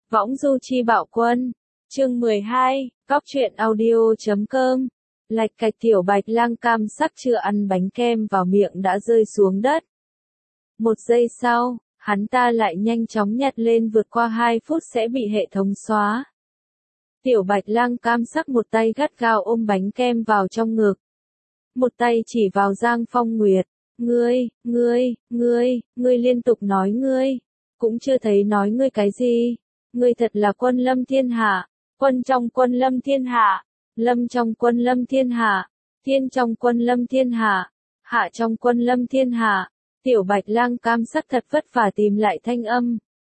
Võng du chi bạo quân. Chương 12, Góc truyện audio.com. Lạch cạch Tiểu Bạch Lang cam sắc chưa ăn bánh kem vào miệng đã rơi xuống đất. Một giây sau, hắn ta lại nhanh chóng nhặt lên vượt qua 2 phút sẽ bị hệ thống xóa. Tiểu Bạch Lang cam sắc một tay gắt gao ôm bánh kem vào trong ngực. Một tay chỉ vào Giang Phong Nguyệt. Ngươi liên tục nói ngươi. Cũng chưa thấy nói ngươi cái gì. Ngươi thật là quân lâm thiên hạ. Quân trong quân lâm thiên hạ. Lâm trong quân lâm thiên hạ. Thiên trong quân lâm thiên hạ. Hạ trong quân lâm thiên hạ. Tiểu Bạch Lang cam sắc thật vất vả tìm lại thanh âm.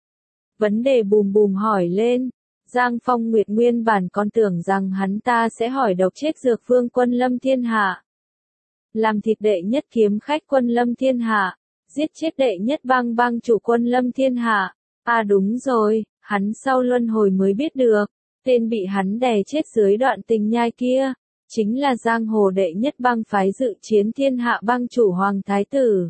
Vấn đề bùm bùm hỏi lên. Giang Phong Nguyệt nguyên bản còn tưởng rằng hắn ta sẽ hỏi độc chết dược vương quân lâm thiên hạ. Làm thịt đệ nhất kiếm khách quân lâm thiên hạ. Giết chết đệ nhất bang chủ quân lâm thiên hạ. À đúng rồi, hắn sau luân hồi mới biết được. Tên bị hắn đè chết dưới đoạn tình nhai kia. Chính là giang hồ đệ nhất bang phái dự chiến thiên hạ bang chủ Hoàng Thái Tử.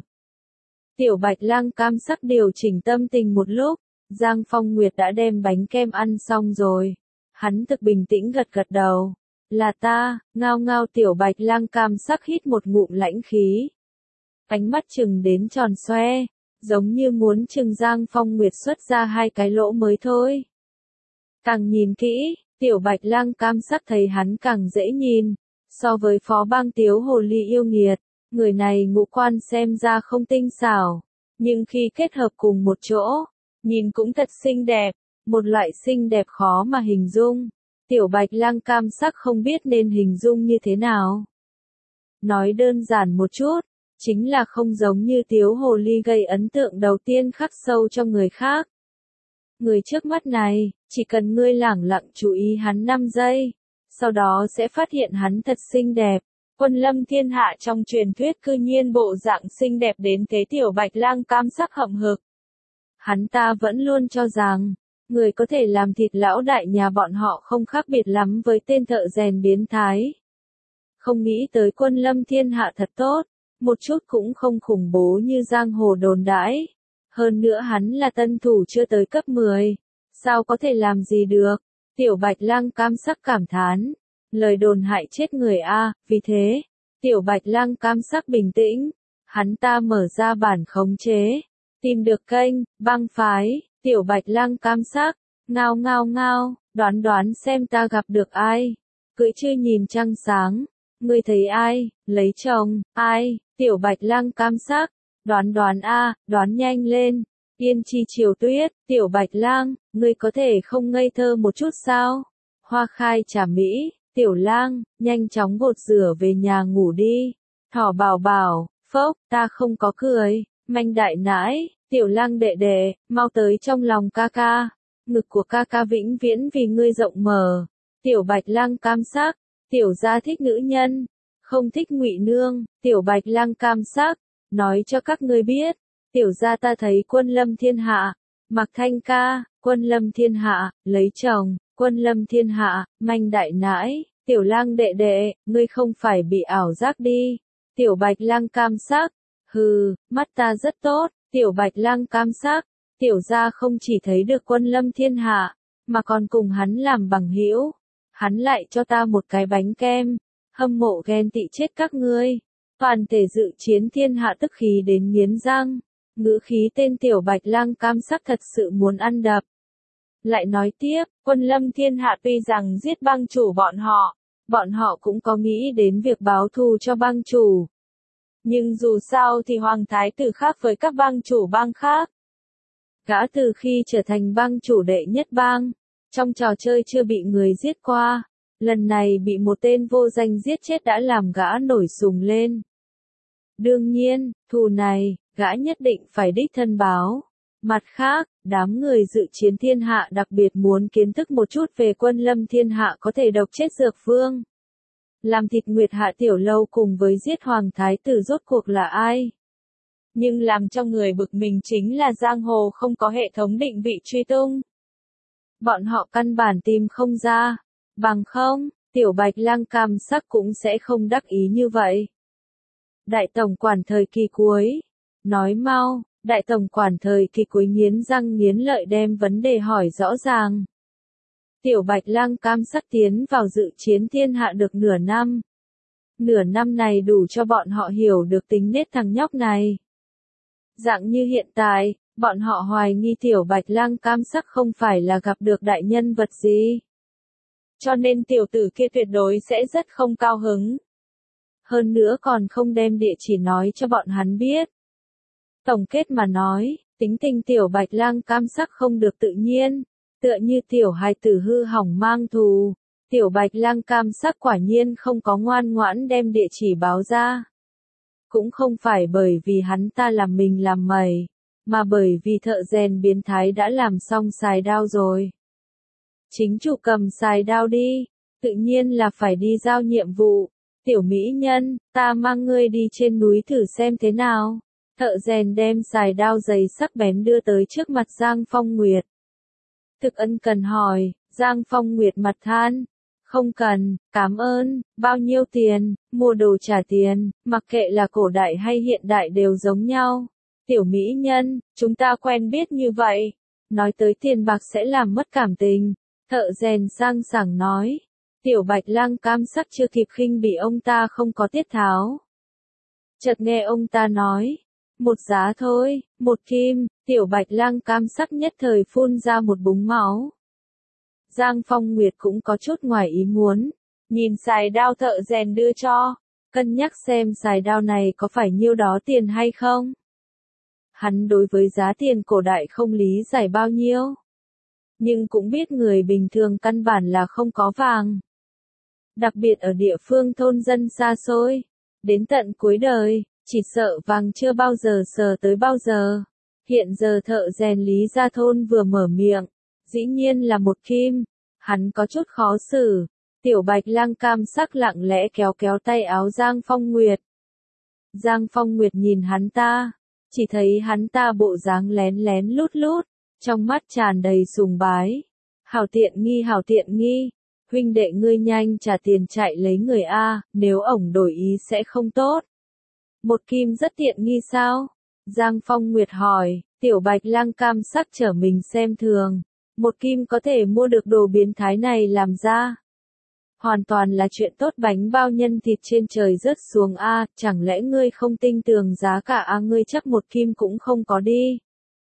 Tiểu Bạch Lang cam sắc điều chỉnh tâm tình một lúc. Giang Phong Nguyệt đã đem bánh kem ăn xong rồi. Hắn thực bình tĩnh gật gật đầu. Là ta, ngao ngao Tiểu Bạch Lang cam sắc hít một ngụm lãnh khí. Ánh mắt trừng đến tròn xoe, giống như muốn trừng Giang Phong Nguyệt xuất ra 2 cái lỗ mới thôi. Càng nhìn kỹ, Tiểu Bạch Lang cam sắc thấy hắn càng dễ nhìn. So với phó bang Tiếu Hồ Ly yêu nghiệt, người này ngũ quan xem ra không tinh xảo. Nhưng khi kết hợp cùng một chỗ, nhìn cũng thật xinh đẹp, một loại xinh đẹp khó mà hình dung. Tiểu Bạch Lang cam sắc không biết nên hình dung như thế nào. Nói đơn giản một chút, chính là không giống như Tiếu Hồ Ly gây ấn tượng đầu tiên khắc sâu cho người khác. Người trước mắt này, chỉ cần ngươi lẳng lặng chú ý hắn 5 giây, sau đó sẽ phát hiện hắn thật xinh đẹp. Quân lâm thiên hạ trong truyền thuyết cư nhiên bộ dạng xinh đẹp đến thế. Tiểu Bạch Lang cam sắc hậm hực. Hắn ta vẫn luôn cho rằng, người có thể làm thịt lão đại nhà bọn họ không khác biệt lắm với tên thợ rèn biến thái. Không nghĩ tới quân lâm thiên hạ thật tốt, một chút cũng không khủng bố như giang hồ đồn đãi. Hơn nữa hắn là tân thủ chưa tới cấp 10, sao có thể làm gì được? Tiểu Bạch Lang cam sắc cảm thán, lời đồn hại chết người a, vì thế, Tiểu Bạch Lang cam sắc bình tĩnh, hắn ta mở ra bản khống chế, tìm được kênh, bang phái, Tiểu Bạch Lang cam sắc, ngao ngao ngao, đoán xem ta gặp được ai, cưỡi chưa nhìn trăng sáng, ngươi thấy ai, lấy chồng, ai, Tiểu Bạch Lang cam sắc, đoán a, đoán nhanh lên, Yên chi chiều tuyết, Tiểu Bạch Lang, ngươi có thể không ngây thơ một chút sao? Hoa khai trà mỹ, Tiểu Lang, nhanh chóng gột rửa về nhà ngủ đi. Thỏ bảo bảo, phốc, ta không có cười, manh đại nãi, Tiểu Lang đệ đệ, mau tới trong lòng ca ca. Ngực của ca ca vĩnh viễn vì ngươi rộng mở. Tiểu Bạch Lang cam sắc, Tiểu gia thích nữ nhân, không thích ngụy nương. Tiểu Bạch Lang cam sắc, nói cho các ngươi biết, Tiểu gia ta thấy quân lâm thiên hạ, Mạc Thanh ca, quân lâm thiên hạ, lấy chồng, quân lâm thiên hạ, manh đại nãi, Tiểu Lang đệ đệ, ngươi không phải bị ảo giác đi. Tiểu Bạch Lang cam sắc, hừ, mắt ta rất tốt. Tiểu Bạch Lang cam sắc, Tiểu gia không chỉ thấy được quân lâm thiên hạ, mà còn cùng hắn làm bằng hữu. Hắn lại cho ta một cái bánh kem, hâm mộ ghen tị chết các ngươi. Toàn thể dự chiến thiên hạ tức khí đến nghiến răng, ngữ khí tên Tiểu Bạch Lang cam sắc thật sự muốn ăn đập. Lại nói tiếp, quân lâm thiên hạ tuy rằng giết bang chủ bọn họ cũng có nghĩ đến việc báo thù cho bang chủ. Nhưng dù sao thì Hoàng Thái Tử khác với các bang chủ bang khác. Gã từ khi trở thành bang chủ đệ nhất bang, trong trò chơi chưa bị người giết qua, lần này bị một tên vô danh giết chết đã làm gã nổi sùng lên. Đương nhiên, thù này, gã nhất định phải đích thân báo. Mặt khác, đám người dự chiến thiên hạ đặc biệt muốn kiến thức một chút về quân lâm thiên hạ có thể độc chết dược vương. Làm thịt Nguyệt Hạ Tiểu Lâu cùng với giết Hoàng Thái Tử rốt cuộc là ai? Nhưng làm cho người bực mình chính là giang hồ không có hệ thống định vị truy tung. Bọn họ căn bản tìm không ra. Bằng không, Tiểu Bạch Lang cam sắc cũng sẽ không đắc ý như vậy. Đại tổng quản thời kỳ cuối. Nói mau, Đại tổng quản thời kỳ cuối nghiến răng nghiến lợi đem vấn đề hỏi rõ ràng. Tiểu Bạch Lang cam sắc tiến vào dự chiến thiên hạ được nửa năm. Nửa năm này đủ cho bọn họ hiểu được tính nết thằng nhóc này. Dạng như hiện tại, bọn họ hoài nghi Tiểu Bạch Lang cam sắc không phải là gặp được đại nhân vật gì. Cho nên tiểu tử kia tuyệt đối sẽ rất không cao hứng. Hơn nữa còn không đem địa chỉ nói cho bọn hắn biết. Tổng kết mà nói, tính tình Tiểu Bạch Lang cam sắc không được tự nhiên, tựa như tiểu hài tử hư hỏng mang thù. Tiểu Bạch Lang cam sắc quả nhiên không có ngoan ngoãn đem địa chỉ báo ra. Cũng không phải bởi vì hắn ta làm mình làm mày, mà bởi vì thợ rèn biến thái đã làm xong xài đao rồi. Chính chủ cầm xài đao đi, tự nhiên là phải đi giao nhiệm vụ. Tiểu mỹ nhân, ta mang ngươi đi trên núi thử xem thế nào. Thợ rèn đem xài đao dày sắc bén đưa tới trước mặt Giang Phong Nguyệt. Thực ân cần hỏi, Giang Phong Nguyệt mặt than. Không cần, cảm ơn, bao nhiêu tiền, mua đồ trả tiền, mặc kệ là cổ đại hay hiện đại đều giống nhau. Tiểu mỹ nhân, chúng ta quen biết như vậy. Nói tới tiền bạc sẽ làm mất cảm tình. Thợ rèn sang sảng nói. Tiểu Bạch Lang cam sắc chưa kịp khinh bỉ ông ta không có tiết tháo. Chợt nghe ông ta nói. Một giá thôi, một kim, Tiểu Bạch Lang cam sắc nhất thời phun ra một búng máu. Giang Phong Nguyệt cũng có chút ngoài ý muốn, nhìn xài đao thợ rèn đưa cho, cân nhắc xem xài đao này có phải nhiêu đó tiền hay không. Hắn đối với giá tiền cổ đại không lý giải bao nhiêu, nhưng cũng biết người bình thường căn bản là không có vàng. Đặc biệt ở địa phương thôn dân xa xôi, đến tận cuối đời, chỉ sợ vàng chưa bao giờ sờ tới bao giờ. Hiện giờ thợ rèn Lý Gia Thôn vừa mở miệng, dĩ nhiên là một kim, hắn có chút khó xử. Tiểu Bạch Lang cam sắc lặng lẽ kéo kéo tay áo Giang Phong Nguyệt. Giang Phong Nguyệt nhìn hắn ta, chỉ thấy hắn ta bộ dáng lén lén lút lút, trong mắt tràn đầy sùng bái. Hảo tiện nghi, huynh đệ ngươi nhanh trả tiền chạy lấy người A, nếu ổng đổi ý sẽ không tốt. Một kim rất tiện nghi sao? Giang Phong Nguyệt hỏi, Tiểu Bạch Lang cam sắc trở mình xem thường. Một kim có thể mua được đồ biến thái này làm ra. Hoàn toàn là chuyện tốt, bánh bao nhân thịt trên trời rớt xuống A, chẳng lẽ ngươi không tin tưởng giá cả A, ngươi chắc một kim cũng không có đi.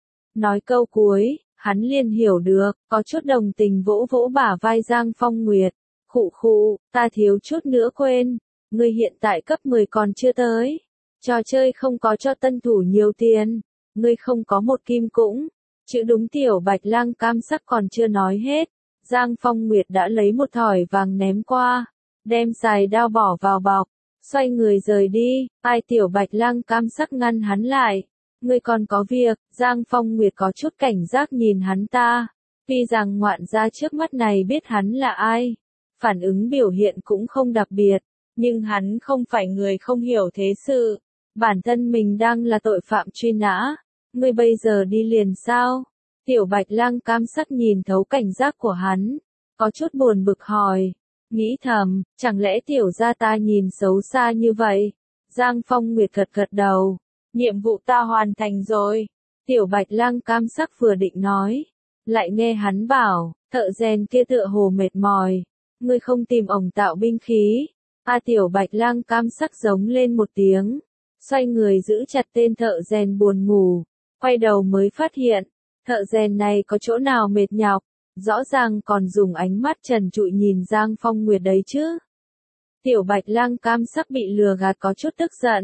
Nói câu cuối, hắn liền hiểu được, có chút đồng tình vỗ vỗ bả vai Giang Phong Nguyệt. Khụ, ta thiếu chút nữa quên, ngươi hiện tại cấp 10 còn chưa tới. Trò chơi không có cho tân thủ nhiều tiền, ngươi không có một kim cũng. Chữ đúng. Tiểu Bạch Lang cam sắc còn chưa nói hết, Giang Phong Nguyệt đã lấy một thỏi vàng ném qua, đem xài đao bỏ vào bọc, xoay người rời đi. Ai? Tiểu Bạch Lang cam sắc ngăn hắn lại. Ngươi còn có việc? Giang Phong Nguyệt có chút cảnh giác nhìn hắn ta. Tuy rằng ngoạn gia trước mắt này biết hắn là ai, phản ứng biểu hiện cũng không đặc biệt, nhưng hắn không phải người không hiểu thế sự. Bản thân mình đang là tội phạm truy nã. Ngươi bây giờ đi liền sao? Tiểu Bạch Lang cam sắc nhìn thấu cảnh giác của hắn, có chút buồn bực hỏi. Nghĩ thầm, chẳng lẽ tiểu gia ta nhìn xấu xa như vậy? Giang Phong Nguyệt gật đầu. Nhiệm vụ ta hoàn thành rồi. Tiểu Bạch Lang cam sắc vừa định nói, lại nghe hắn bảo, thợ rèn kia tựa hồ mệt mỏi. Ngươi không tìm ổng tạo binh khí. Tiểu Bạch Lang cam sắc giống lên một tiếng, xoay người giữ chặt tên thợ rèn buồn ngủ, quay đầu mới phát hiện, thợ rèn này có chỗ nào mệt nhọc, rõ ràng còn dùng ánh mắt trần trụi nhìn Giang Phong Nguyệt đấy chứ. Tiểu Bạch Lang cam sắc bị lừa gạt có chút tức giận.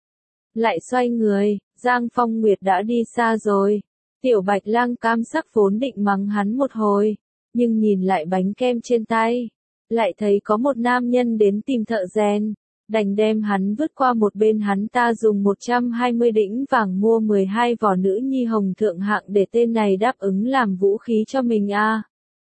Lại xoay người, Giang Phong Nguyệt đã đi xa rồi. Tiểu Bạch Lang cam sắc vốn định mắng hắn một hồi, nhưng nhìn lại bánh kem trên tay, lại thấy có một nam nhân đến tìm thợ rèn, đành đem hắn vứt qua một bên. Hắn ta dùng 120 đĩnh vàng mua 12 vỏ nữ nhi hồng thượng hạng để tên này đáp ứng làm vũ khí cho mình a.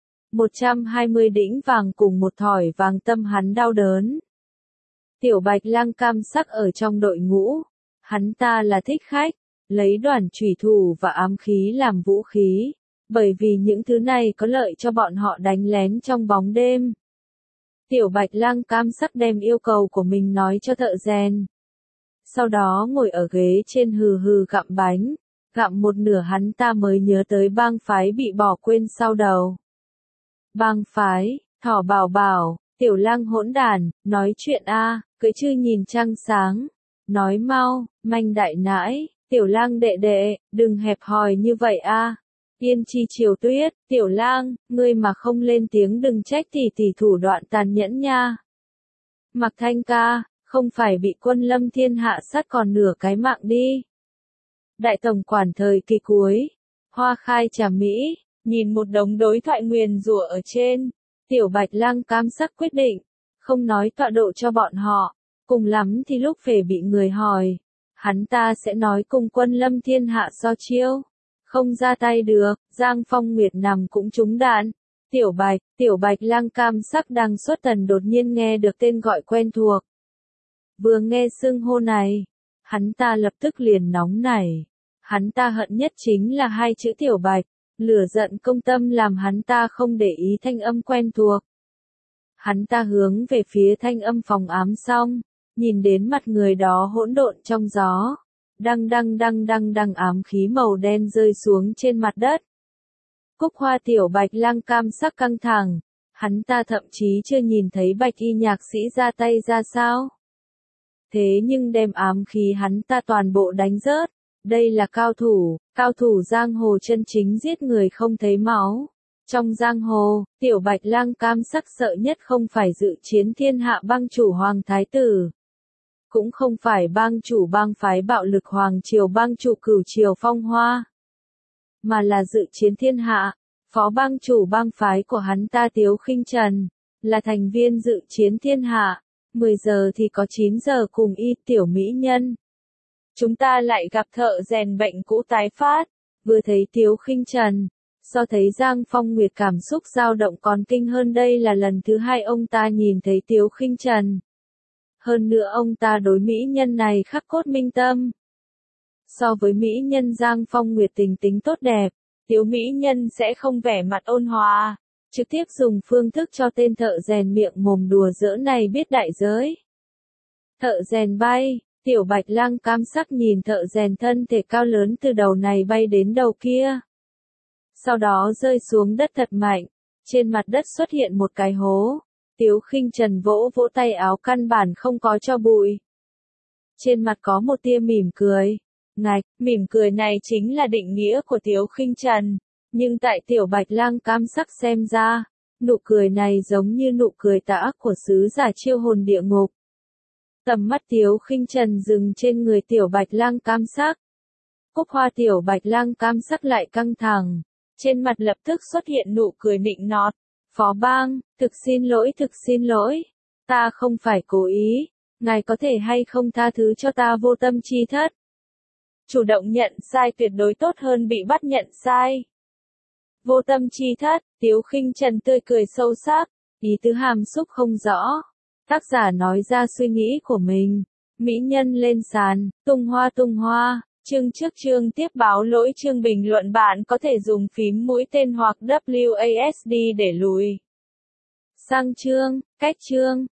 120 đĩnh vàng cùng một thỏi vàng tâm hắn đau đớn. Tiểu Bạch Lang cam sắc ở trong đội ngũ, hắn ta là thích khách, lấy đoàn chủy thủ và ám khí làm vũ khí, bởi vì những thứ này có lợi cho bọn họ đánh lén trong bóng đêm. Tiểu Bạch Lang cam sắc đem yêu cầu của mình nói cho thợ rèn. Sau đó ngồi ở ghế trên hừ hừ gặm bánh, Gặm một nửa hắn ta mới nhớ tới bang phái bị bỏ quên sau đầu. Bang phái, Thỏ Bảo Bảo, Tiểu Lang hỗn đản, nói chuyện a, cưỡi chư nhìn trăng sáng. Nói mau, Manh đại nãi, Tiểu Lang đệ đệ, đừng hẹp hòi như vậy a. Yên Chi Triều Tuyết, Tiểu Lang, ngươi mà không lên tiếng đừng trách tỷ thủ đoạn tàn nhẫn nha. Mạc Thanh ca, không phải bị Quân Lâm Thiên Hạ sát còn nửa cái mạng đi. Đại tổng quản thời kỳ cuối, Hoa Khai Trà Mỹ, nhìn một đống đối thoại nguyền rủa ở trên, Tiểu Bạch Lang cam sắc quyết định, không nói tọa độ cho bọn họ, cùng lắm thì lúc về bị người hỏi, hắn ta sẽ nói cùng Quân Lâm Thiên Hạ so chiêu, không ra tay được, Giang Phong Nguyệt nằm cũng trúng đạn. Tiểu Bạch Lang cam sắc đang xuất thần đột nhiên nghe được tên gọi quen thuộc. Vừa nghe xưng hô này, hắn ta lập tức liền nóng nảy. Hắn ta hận nhất chính là hai chữ Tiểu Bạch, lửa giận công tâm làm hắn ta không để ý thanh âm quen thuộc. Hắn ta hướng về phía thanh âm phòng ám xong, nhìn đến mặt người đó hỗn độn trong gió. Đăng ám khí màu đen rơi xuống trên mặt đất. Cúc hoa Tiểu Bạch Lang cam sắc căng thẳng, hắn ta thậm chí chưa nhìn thấy Bạch Y nhạc sĩ ra tay ra sao. Thế nhưng đem ám khí hắn ta toàn bộ đánh rớt, đây là cao thủ giang hồ chân chính giết người không thấy máu. Trong giang hồ, Tiểu Bạch Lang cam sắc sợ nhất không phải dự chiến thiên hạ bang chủ Hoàng Thái Tử. Cũng không phải bang chủ bang phái bạo lực Hoàng Triều bang chủ Cửu Triều Phong Hoa. Mà là dự chiến thiên hạ, phó bang chủ bang phái của hắn ta Tiếu Khinh Trần, là thành viên dự chiến thiên hạ, 10 giờ thì có 9 giờ cùng y Tiểu mỹ nhân. Chúng ta lại gặp thợ rèn bệnh cũ tái phát, vừa thấy Tiếu Khinh Trần, so thấy Giang Phong Nguyệt cảm xúc dao động còn kinh hơn đây là lần thứ hai ông ta nhìn thấy Tiếu Khinh Trần. Hơn nữa ông ta đối mỹ nhân này khắc cốt minh tâm. So với mỹ nhân Giang Phong Nguyệt tình tính tốt đẹp, Tiếu mỹ nhân sẽ không vẻ mặt ôn hòa, trực tiếp dùng phương thức cho tên thợ rèn miệng mồm đùa giỡn này biết đại giới. Thợ rèn bay, Tiểu Bạch Lang cam sắc nhìn thợ rèn thân thể cao lớn từ đầu này bay đến đầu kia. Sau đó rơi xuống đất thật mạnh, trên mặt đất xuất hiện một cái hố. Tiếu Khinh Trần vỗ vỗ tay áo căn bản không có cho bụi. Trên mặt có một tia mỉm cười. Ngạch, mỉm cười này chính là định nghĩa của Tiếu Khinh Trần. Nhưng tại Tiểu Bạch Lang cam sắc xem ra, nụ cười này giống như nụ cười tà ác của sứ giả chiêu hồn địa ngục. Tầm mắt Tiếu Khinh Trần dừng trên người Tiểu Bạch Lang cam sắc. Cúc hoa Tiểu Bạch Lang cam sắc lại căng thẳng. Trên mặt lập tức xuất hiện nụ cười nịnh nọt. Phó bang, thực xin lỗi. Ta không phải cố ý. Ngài có thể hay không tha thứ cho ta vô tâm chi thất. Chủ động nhận sai tuyệt đối tốt hơn bị bắt nhận sai. Vô tâm chi thất, Tiếu Khinh Trần tươi cười sâu sắc, ý tứ hàm xúc không rõ. Tác giả nói ra suy nghĩ của mình. Mỹ nhân lên sàn, tung hoa. Chương trước chương tiếp báo lỗi chương bình luận bạn có thể dùng phím mũi tên hoặc WASD để lùi sang chương, cách chương.